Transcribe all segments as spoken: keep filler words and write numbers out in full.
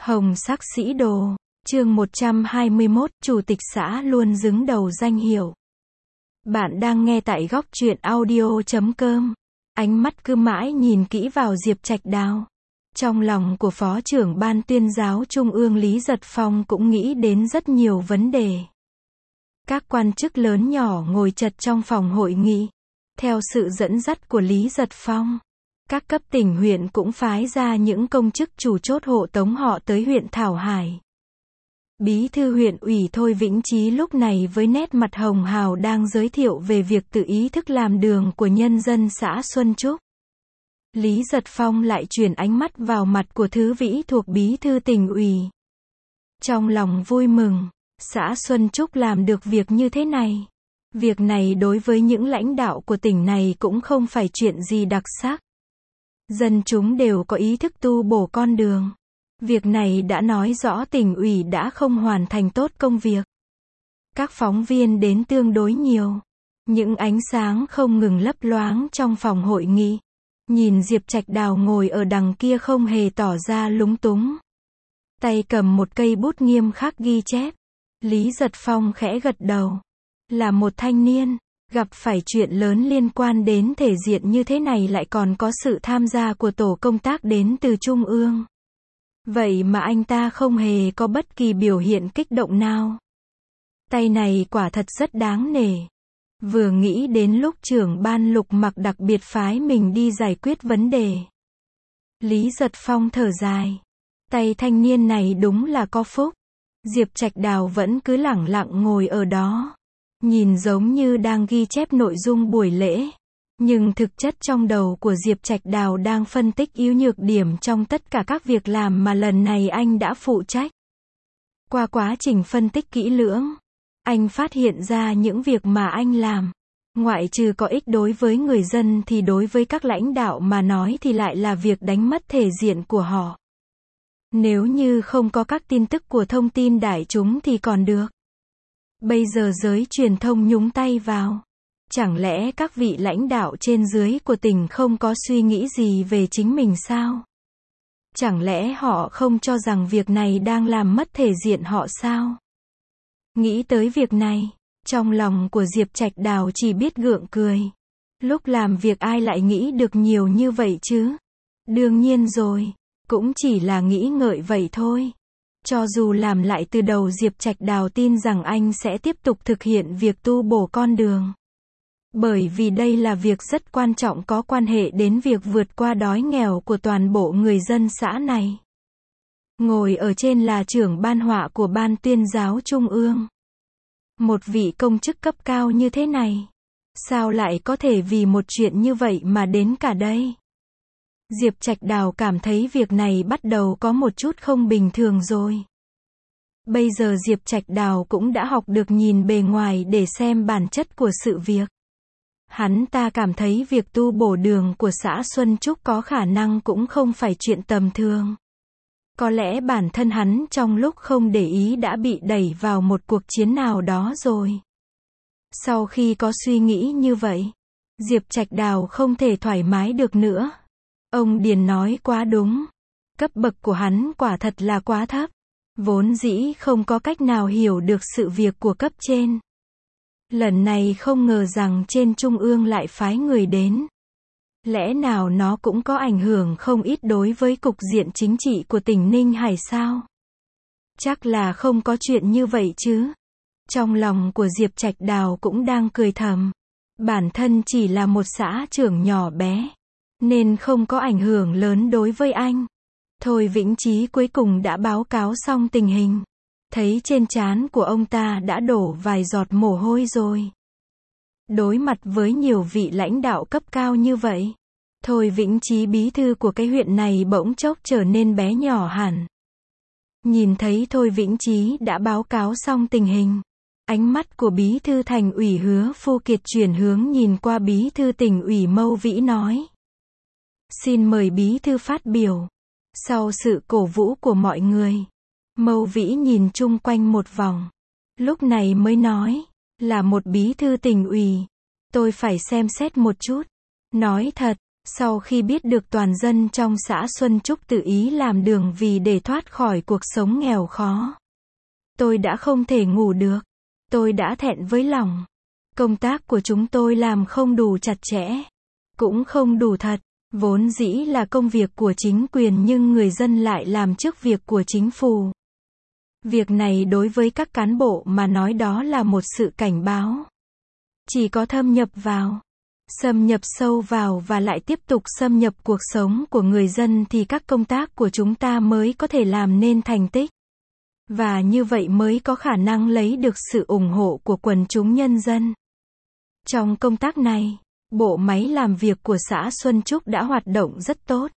Hồng sắc sĩ đồ, chương một trăm hai mươi mốt, chủ tịch xã luôn xứng đầu danh hiệu. Bạn đang nghe tại góc truyện audio chấm com. Ánh mắt cứ mãi nhìn kỹ vào Diệp Trạch Đào. Trong lòng của Phó trưởng Ban Tuyên giáo Trung ương Lý Giật Phong cũng nghĩ đến rất nhiều vấn đề. Các quan chức lớn nhỏ ngồi chật trong phòng hội nghị. Theo sự dẫn dắt của Lý Giật Phong, các cấp tỉnh huyện cũng phái ra những công chức chủ chốt hộ tống họ tới huyện Thảo Hải. Bí thư huyện ủy Thôi Vĩnh Chí lúc này với nét mặt hồng hào đang giới thiệu về việc tự ý thức làm đường của nhân dân xã Xuân Trúc. Lý Giật Phong lại chuyển ánh mắt vào mặt của Thứ Vĩ thuộc bí thư tỉnh ủy. Trong lòng vui mừng, xã Xuân Trúc làm được việc như thế này. Việc này đối với những lãnh đạo của tỉnh này cũng không phải chuyện gì đặc sắc. Dân chúng đều có ý thức tu bổ con đường. Việc này đã nói rõ tỉnh ủy đã không hoàn thành tốt công việc. Các phóng viên đến tương đối nhiều. Những ánh sáng không ngừng lấp loáng trong phòng hội nghị. Nhìn Diệp Trạch Đào ngồi ở đằng kia không hề tỏ ra lúng túng. Tay cầm một cây bút nghiêm khắc ghi chép. Lý Giật Phong khẽ gật đầu. Là một thanh niên, gặp phải chuyện lớn liên quan đến thể diện như thế này lại còn có sự tham gia của tổ công tác đến từ Trung ương. Vậy mà anh ta không hề có bất kỳ biểu hiện kích động nào. Tay này quả thật rất đáng nể. Vừa nghĩ đến lúc trưởng ban Lục Mặc đặc biệt phái mình đi giải quyết vấn đề. Lý Giật Phong thở dài. Tay thanh niên này đúng là có phúc. Diệp Trạch Đào vẫn cứ lẳng lặng ngồi ở đó. Nhìn giống như đang ghi chép nội dung buổi lễ. Nhưng thực chất trong đầu của Diệp Trạch Đào đang phân tích ưu nhược điểm trong tất cả các việc làm mà lần này anh đã phụ trách. Qua quá trình phân tích kỹ lưỡng, anh phát hiện ra những việc mà anh làm, ngoại trừ có ích đối với người dân thì đối với các lãnh đạo mà nói thì lại là việc đánh mất thể diện của họ. Nếu như không có các tin tức của thông tin đại chúng thì còn được. Bây giờ giới truyền thông nhúng tay vào. Chẳng lẽ các vị lãnh đạo trên dưới của tỉnh không có suy nghĩ gì về chính mình sao? Chẳng lẽ họ không cho rằng việc này đang làm mất thể diện họ sao? Nghĩ tới việc này, trong lòng của Diệp Trạch Đào chỉ biết gượng cười. Lúc làm việc ai lại nghĩ được nhiều như vậy chứ? Đương nhiên rồi, cũng chỉ là nghĩ ngợi vậy thôi. Cho dù làm lại từ đầu Diệp Trạch Đào tin rằng anh sẽ tiếp tục thực hiện việc tu bổ con đường. Bởi vì đây là việc rất quan trọng có quan hệ đến việc vượt qua đói nghèo của toàn bộ người dân xã này. Ngồi ở trên là trưởng ban họa của Ban Tuyên giáo Trung ương. Một vị công chức cấp cao như thế này. Sao lại có thể vì một chuyện như vậy mà đến cả đây? Diệp Trạch Đào cảm thấy việc này bắt đầu có một chút không bình thường rồi. Bây giờ Diệp Trạch Đào cũng đã học được nhìn bề ngoài để xem bản chất của sự việc. Hắn ta cảm thấy việc tu bổ đường của xã Xuân Trúc có khả năng cũng không phải chuyện tầm thường. Có lẽ bản thân hắn trong lúc không để ý đã bị đẩy vào một cuộc chiến nào đó rồi. Sau khi có suy nghĩ như vậy, Diệp Trạch Đào không thể thoải mái được nữa. Ông Điền nói quá đúng. Cấp bậc của hắn quả thật là quá thấp. Vốn dĩ không có cách nào hiểu được sự việc của cấp trên. Lần này không ngờ rằng trên Trung ương lại phái người đến. Lẽ nào nó cũng có ảnh hưởng không ít đối với cục diện chính trị của tỉnh Ninh Hải sao? Chắc là không có chuyện như vậy chứ. Trong lòng của Diệp Trạch Đào cũng đang cười thầm. Bản thân chỉ là một xã trưởng nhỏ bé, nên không có ảnh hưởng lớn đối với anh. Thôi Vĩnh Chí cuối cùng đã báo cáo xong tình hình. Thấy trên trán của ông ta đã đổ vài giọt mồ hôi rồi. Đối mặt với nhiều vị lãnh đạo cấp cao như vậy, Thôi Vĩnh Chí bí thư của cái huyện này bỗng chốc trở nên bé nhỏ hẳn. Nhìn thấy Thôi Vĩnh Chí đã báo cáo xong tình hình, ánh mắt của bí thư thành ủy Hứa Phu Kiệt chuyển hướng nhìn qua bí thư tỉnh ủy Mâu Vĩ nói. Xin mời bí thư phát biểu. Sau sự cổ vũ của mọi người, Mâu Vĩ nhìn chung quanh một vòng. Lúc này mới nói, là một bí thư tỉnh ủy. Tôi phải xem xét một chút. Nói thật, Sau khi biết được toàn dân trong xã Xuân Trúc tự ý làm đường vì để thoát khỏi cuộc sống nghèo khó, tôi đã không thể ngủ được. Tôi đã thẹn với lòng. Công tác của chúng tôi làm không đủ chặt chẽ, cũng không đủ thật. Vốn dĩ là công việc của chính quyền nhưng người dân lại làm trước việc của chính phủ. Việc này đối với các cán bộ mà nói đó là một sự cảnh báo. Chỉ có thâm nhập vào, xâm nhập sâu vào và lại tiếp tục xâm nhập cuộc sống của người dân thì các công tác của chúng ta mới có thể làm nên thành tích. Và như vậy mới có khả năng lấy được sự ủng hộ của quần chúng nhân dân. Trong công tác này, bộ máy làm việc của xã Xuân Trúc đã hoạt động rất tốt.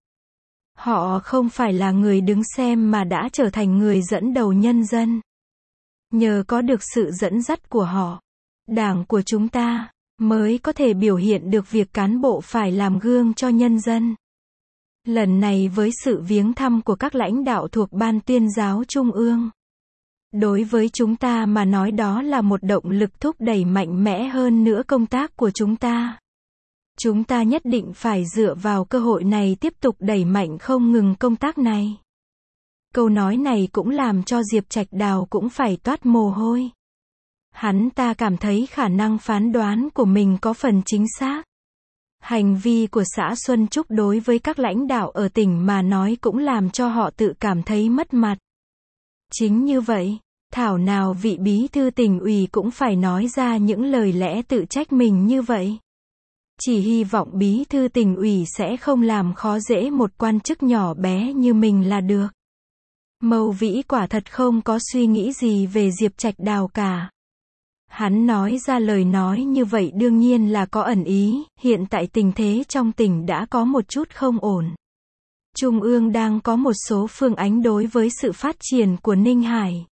Họ không phải là người đứng xem mà đã trở thành người dẫn đầu nhân dân. Nhờ có được sự dẫn dắt của họ, Đảng của chúng ta mới có thể biểu hiện được việc cán bộ phải làm gương cho nhân dân. Lần này với sự viếng thăm của các lãnh đạo thuộc Ban Tuyên giáo Trung ương, đối với chúng ta mà nói đó là một động lực thúc đẩy mạnh mẽ hơn nữa công tác của chúng ta. Chúng ta nhất định phải dựa vào cơ hội này tiếp tục đẩy mạnh không ngừng công tác này. Câu nói này cũng làm cho Diệp Trạch Đào cũng phải toát mồ hôi. Hắn ta cảm thấy khả năng phán đoán của mình có phần chính xác. Hành vi của xã Xuân Trúc đối với các lãnh đạo ở tỉnh mà nói cũng làm cho họ tự cảm thấy mất mặt. Chính như vậy, thảo nào vị bí thư tỉnh ủy cũng phải nói ra những lời lẽ tự trách mình như vậy. Chỉ hy vọng bí thư tỉnh ủy sẽ không làm khó dễ một quan chức nhỏ bé như mình là được. Mâu Vĩ quả thật không có suy nghĩ gì về Diệp Trạch Đào cả. Hắn nói ra lời nói như vậy đương nhiên là có ẩn ý, hiện tại tình thế trong tỉnh đã có một chút không ổn. Trung ương đang có một số phương ánh đối với sự phát triển của Ninh Hải.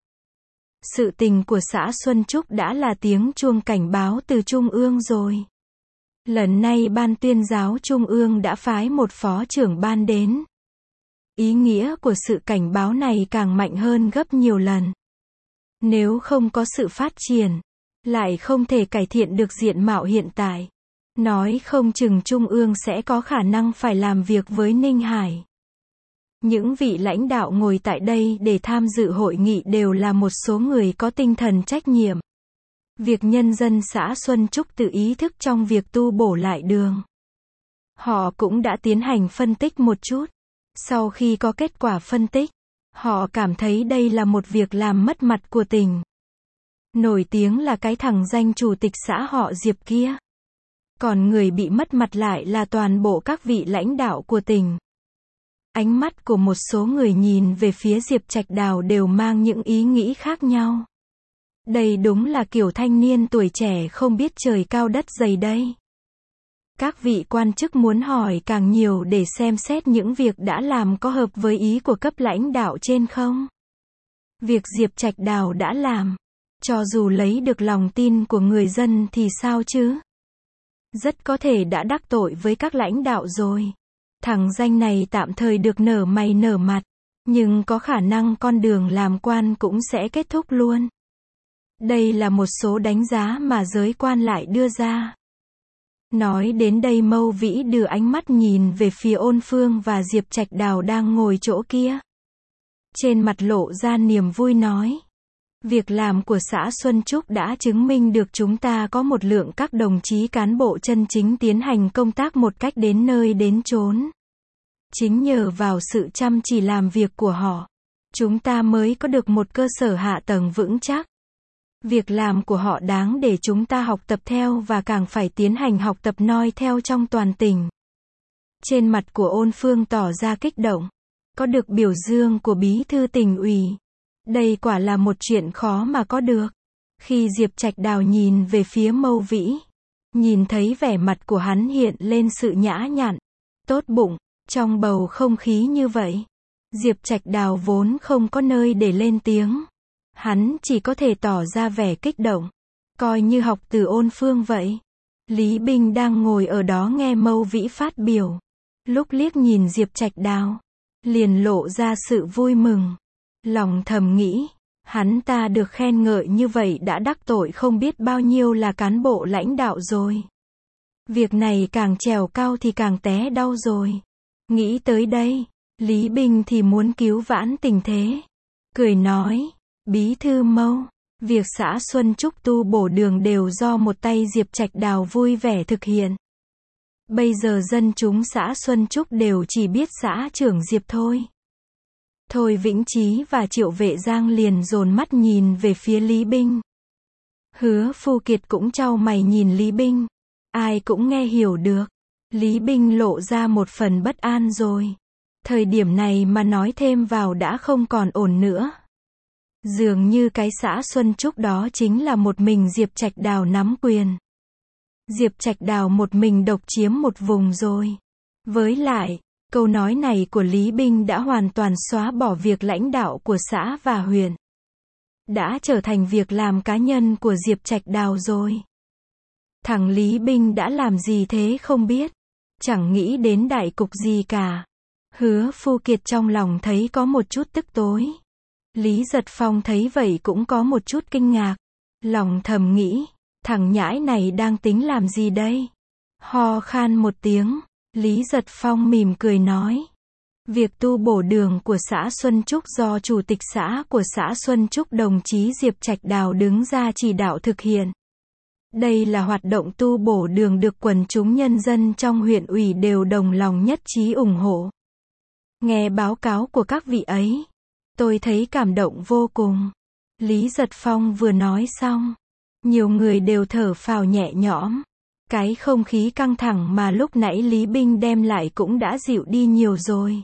Sự tình của xã Xuân Trúc đã là tiếng chuông cảnh báo từ Trung ương rồi. Lần này Ban Tuyên giáo Trung ương đã phái một phó trưởng ban đến. Ý nghĩa của sự cảnh báo này càng mạnh hơn gấp nhiều lần. Nếu không có sự phát triển, lại không thể cải thiện được diện mạo hiện tại. Nói không chừng Trung ương sẽ có khả năng phải làm việc với Ninh Hải. Những vị lãnh đạo ngồi tại đây để tham dự hội nghị đều là một số người có tinh thần trách nhiệm. Việc nhân dân xã Xuân Trúc tự ý thức trong việc tu bổ lại đường. Họ cũng đã tiến hành phân tích một chút. Sau khi có kết quả phân tích, họ cảm thấy đây là một việc làm mất mặt của tỉnh. Nổi tiếng là cái thằng danh chủ tịch xã họ Diệp kia. Còn người bị mất mặt lại là toàn bộ các vị lãnh đạo của tỉnh. Ánh mắt của một số người nhìn về phía Diệp Trạch Đào đều mang những ý nghĩ khác nhau. Đây đúng là kiểu thanh niên tuổi trẻ không biết trời cao đất dày đây. Các vị quan chức muốn hỏi càng nhiều để xem xét những việc đã làm có hợp với ý của cấp lãnh đạo trên không? Việc Diệp Trạch Đào đã làm, cho dù lấy được lòng tin của người dân thì sao chứ? Rất có thể đã đắc tội với các lãnh đạo rồi. Thằng danh này tạm thời được nở mày nở mặt, nhưng có khả năng con đường làm quan cũng sẽ kết thúc luôn. Đây là một số đánh giá mà giới quan lại đưa ra. Nói đến đây Mâu Vĩ đưa ánh mắt nhìn về phía Ôn Phương và Diệp Trạch Đào đang ngồi chỗ kia. Trên mặt lộ ra niềm vui nói. Việc làm của xã Xuân Trúc đã chứng minh được chúng ta có một lượng các đồng chí cán bộ chân chính tiến hành công tác một cách đến nơi đến chốn. Chính nhờ vào sự chăm chỉ làm việc của họ, chúng ta mới có được một cơ sở hạ tầng vững chắc. Việc làm của họ đáng để chúng ta học tập theo và càng phải tiến hành học tập noi theo trong toàn tỉnh. Trên mặt của Ôn Phương tỏ ra kích động. Có được biểu dương của bí thư tỉnh ủy. Đây quả là một chuyện khó mà có được. Khi Diệp Trạch Đào nhìn về phía Mâu Vĩ, nhìn thấy vẻ mặt của hắn hiện lên sự nhã nhặn, tốt bụng, trong bầu không khí như vậy. Diệp Trạch Đào vốn không có nơi để lên tiếng. Hắn chỉ có thể tỏ ra vẻ kích động, coi như học từ Ôn Phương vậy. Lý Binh đang ngồi ở đó nghe Mâu Vĩ phát biểu. Lúc liếc nhìn Diệp Trạch Đào, liền lộ ra sự vui mừng. Lòng thầm nghĩ, hắn ta được khen ngợi như vậy đã đắc tội không biết bao nhiêu là cán bộ lãnh đạo rồi. Việc này càng trèo cao thì càng té đau rồi. Nghĩ tới đây, Lý Binh thì muốn cứu vãn tình thế. Cười nói, Bí thư Mâu, việc xã Xuân Trúc tu bổ đường đều do một tay Diệp Trạch Đào vui vẻ thực hiện. Bây giờ dân chúng xã Xuân Trúc đều chỉ biết xã trưởng Diệp thôi. Thôi Vĩnh Chí và Triệu Vệ Giang liền dồn mắt nhìn về phía Lý Binh. Hứa Phu Kiệt cũng chau mày nhìn Lý Binh. Ai cũng nghe hiểu được. Lý Binh lộ ra một phần bất an rồi. Thời điểm này mà nói thêm vào đã không còn ổn nữa. Dường như cái xã Xuân Trúc đó chính là một mình Diệp Trạch Đào nắm quyền. Diệp Trạch Đào một mình độc chiếm một vùng rồi. Với lại, câu nói này của Lý Binh đã hoàn toàn xóa bỏ việc lãnh đạo của xã và huyện. Đã trở thành việc làm cá nhân của Diệp Trạch Đào rồi. Thằng Lý Binh đã làm gì thế không biết. Chẳng nghĩ đến đại cục gì cả. Hứa Phu Kiệt trong lòng thấy có một chút tức tối. Lý Giật Phong thấy vậy cũng có một chút kinh ngạc. Lòng thầm nghĩ, thằng nhãi này đang tính làm gì đây? Ho khan một tiếng, Lý Giật Phong mỉm cười nói. Việc tu bổ đường của xã Xuân Trúc do Chủ tịch xã của xã Xuân Trúc đồng chí Diệp Trạch Đào đứng ra chỉ đạo thực hiện. Đây là hoạt động tu bổ đường được quần chúng nhân dân trong huyện ủy đều đồng lòng nhất trí ủng hộ. Nghe báo cáo của các vị ấy, tôi thấy cảm động vô cùng. Lý Giật Phong vừa nói xong, nhiều người đều thở phào nhẹ nhõm. Cái không khí căng thẳng mà lúc nãy Lý Binh đem lại cũng đã dịu đi nhiều rồi.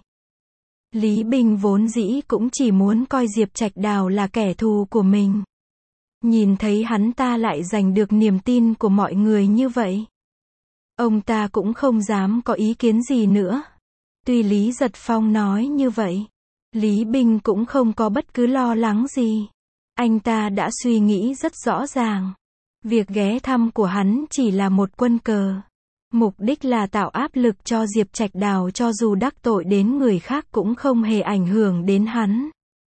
Lý Binh vốn dĩ cũng chỉ muốn coi Diệp Trạch Đào là kẻ thù của mình. Nhìn thấy hắn ta lại giành được niềm tin của mọi người như vậy, ông ta cũng không dám có ý kiến gì nữa. Tuy Lý Giật Phong nói như vậy, Lý Binh cũng không có bất cứ lo lắng gì. Anh ta đã suy nghĩ rất rõ ràng. Việc ghé thăm của hắn chỉ là một quân cờ. Mục đích là tạo áp lực cho Diệp Trạch Đào, cho dù đắc tội đến người khác cũng không hề ảnh hưởng đến hắn.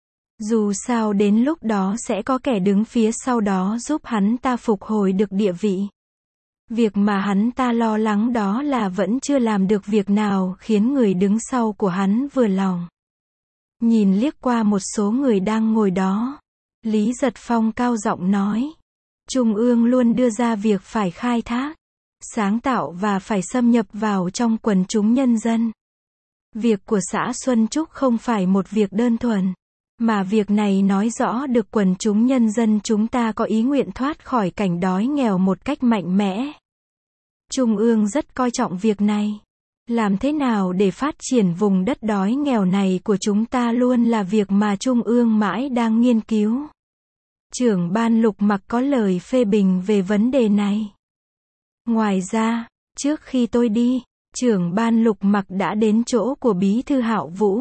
Dù sao đến lúc đó sẽ có kẻ đứng phía sau đó giúp hắn ta phục hồi được địa vị. Việc mà hắn ta lo lắng đó là vẫn chưa làm được việc nào khiến người đứng sau của hắn vừa lòng. Nhìn liếc qua một số người đang ngồi đó, Lý Giật Phong cao giọng nói. Trung ương luôn đưa ra việc phải khai thác, sáng tạo và phải xâm nhập vào trong quần chúng nhân dân. Việc của xã Xuân Trúc không phải một việc đơn thuần, mà việc này nói rõ được quần chúng nhân dân chúng ta có ý nguyện thoát khỏi cảnh đói nghèo một cách mạnh mẽ. Trung ương rất coi trọng việc này. Làm thế nào để phát triển vùng đất đói nghèo này của chúng ta luôn là việc mà Trung ương mãi đang nghiên cứu. Trưởng ban Lục Mặc có lời phê bình về vấn đề này. Ngoài ra, trước khi tôi đi, trưởng ban Lục Mặc đã đến chỗ của Bí thư Hạo Vũ.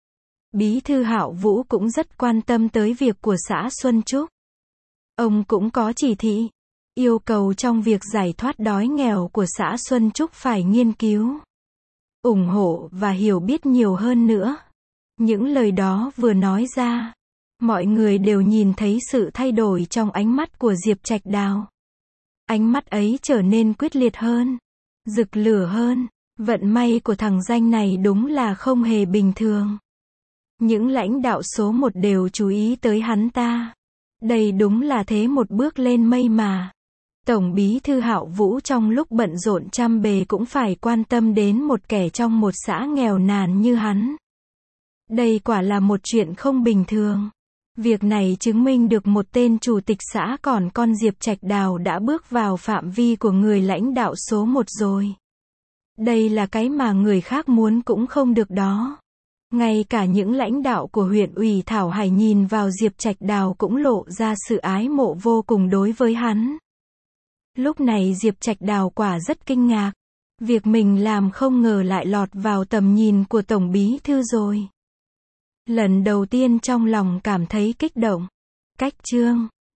Bí thư Hạo Vũ cũng rất quan tâm tới việc của xã Xuân Trúc. Ông cũng có chỉ thị, yêu cầu trong việc giải thoát đói nghèo của xã Xuân Trúc phải nghiên cứu, ủng hộ và hiểu biết nhiều hơn nữa. Những lời đó vừa nói ra, mọi người đều nhìn thấy sự thay đổi trong ánh mắt của Diệp Trạch Đào. Ánh mắt ấy trở nên quyết liệt hơn, rực lửa hơn. Vận may của thằng danh này đúng là không hề bình thường. Những lãnh đạo số một đều chú ý tới hắn ta. Đây đúng là thế một bước lên mây mà. Tổng bí thư Hạo Vũ trong lúc bận rộn trăm bề cũng phải quan tâm đến một kẻ trong một xã nghèo nàn như hắn. Đây quả là một chuyện không bình thường. Việc này chứng minh được một tên chủ tịch xã còn con Diệp Trạch Đào đã bước vào phạm vi của người lãnh đạo số một rồi. Đây là cái mà người khác muốn cũng không được đó. Ngay cả những lãnh đạo của huyện ủy Thảo Hải nhìn vào Diệp Trạch Đào cũng lộ ra sự ái mộ vô cùng đối với hắn. Lúc này Diệp Trạch Đào quả rất kinh ngạc. Việc mình làm không ngờ lại lọt vào tầm nhìn của Tổng bí thư rồi. Lần đầu tiên trong lòng cảm thấy kích động. Cách chương